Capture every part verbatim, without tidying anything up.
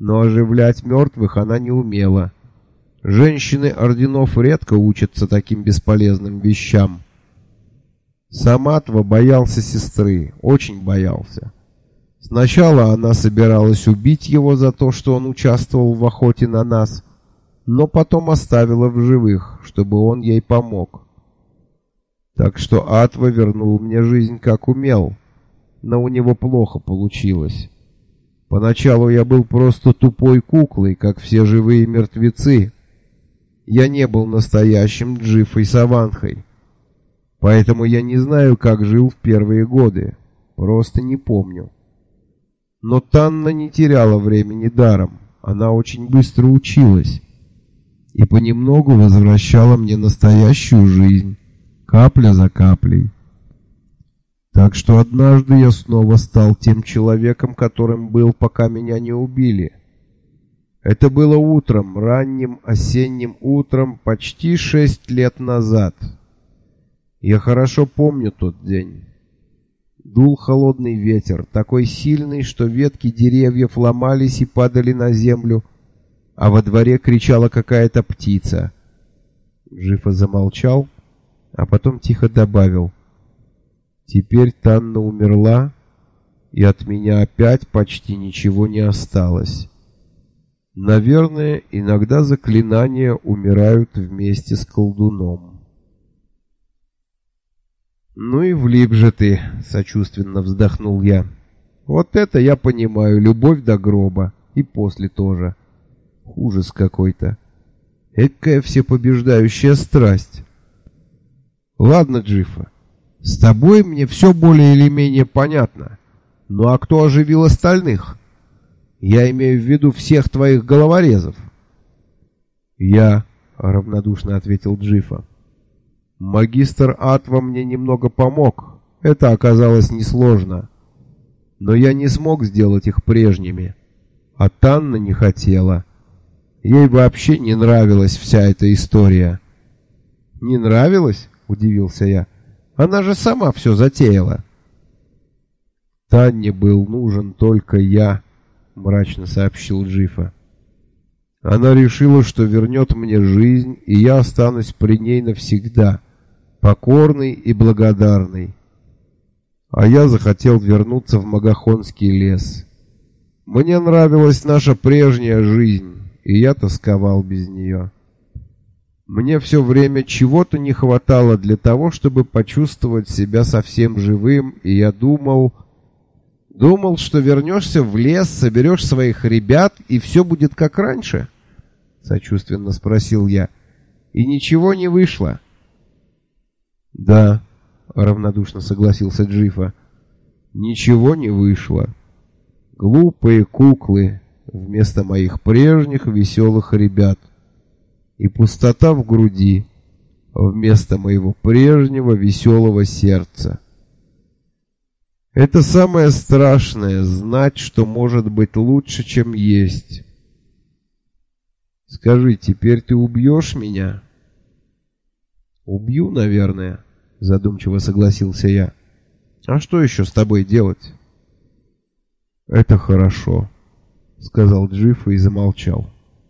но оживлять мертвых она не умела. Женщины орденов редко учатся таким бесполезным вещам. Сам Атва боялся сестры, очень боялся. Сначала она собиралась убить его за то, что он участвовал в охоте на нас, но потом оставила в живых, чтобы он ей помог. Так что Атва вернул мне жизнь как умел, но у него плохо получилось. Поначалу я был просто тупой куклой, как все живые мертвецы. Я не был настоящим Джиффой Саванхой. Поэтому я не знаю, как жил в первые годы. Просто не помню. Но Танна не теряла времени даром. Она очень быстро училась. И понемногу возвращала мне настоящую жизнь. Капля за каплей. Так что однажды я снова стал тем человеком, которым был, пока меня не убили. Это было утром, ранним осенним утром, почти шесть лет назад. Я хорошо помню тот день. Дул холодный ветер, такой сильный, что ветки деревьев ломались и падали на землю, а во дворе кричала какая-то птица. Джиффа замолчал, а потом тихо добавил: «Теперь Танна умерла, и от меня опять почти ничего не осталось. Наверное, иногда заклинания умирают вместе с колдуном». «Ну и влип же ты», — сочувственно вздохнул я. «Вот это я понимаю, любовь до гроба, и после тоже. Ужас какой-то. Экая всепобеждающая страсть». «Ладно, Джиффа, с тобой мне все более или менее понятно. Ну а кто оживил остальных? Я имею в виду всех твоих головорезов». «Я», — равнодушно ответил Джиффа. «Магистр Атва мне немного помог. Это оказалось несложно. Но я не смог сделать их прежними. А Танна не хотела. Ей вообще не нравилась вся эта история». «Не нравилась?» — удивился я. «Она же сама все затеяла». «Танне был нужен только я», — мрачно сообщил Джиффа. «Она решила, что вернет мне жизнь, и я останусь при ней навсегда, покорный и благодарный. А я захотел вернуться в Магахонский лес. Мне нравилась наша прежняя жизнь, и я тосковал без нее. Мне все время чего-то не хватало для того, чтобы почувствовать себя совсем живым, и я думал... Думал, что вернешься в лес, соберешь своих ребят, и все будет как раньше?» — сочувственно спросил я. «И ничего не вышло». «Да», — равнодушно согласился Джиффа, — «ничего не вышло. Глупые куклы вместо моих прежних веселых ребят. И пустота в груди вместо моего прежнего веселого сердца. Это самое страшное — знать, что может быть лучше, чем есть. Скажи, теперь ты убьешь меня?» «Убью, наверное», — задумчиво согласился я. «А что еще с тобой делать?» «Это хорошо», — сказал Джиффа и замолчал.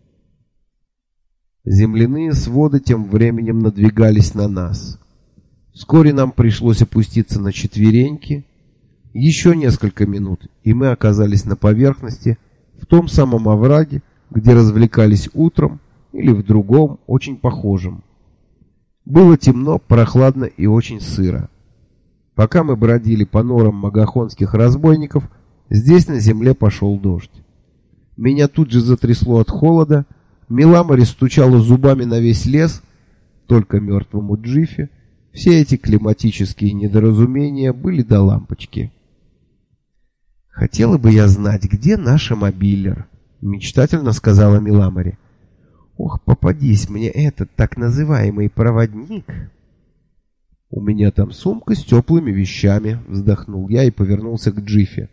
Земляные своды тем временем надвигались на нас. Вскоре нам пришлось опуститься на четвереньки. Еще несколько минут, и мы оказались на поверхности, в том самом овраге, где развлекались утром, или в другом, очень похожем. Было темно, прохладно и очень сыро. Пока мы бродили по норам магахонских разбойников, здесь на земле пошел дождь. Меня тут же затрясло от холода, Миламори стучала зубами на весь лес, только мертвому Джиффе все эти климатические недоразумения были до лампочки. «Хотела бы я знать, где наша мобилер», — мечтательно сказала Миламори. «Ох, попадись мне этот так называемый проводник». «У меня там сумка с теплыми вещами», — вздохнул я и повернулся к Джиффе.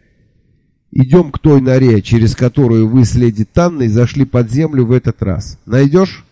«Идем к той норе, через которую вы с леди Танной зашли под землю в этот раз. Найдешь?»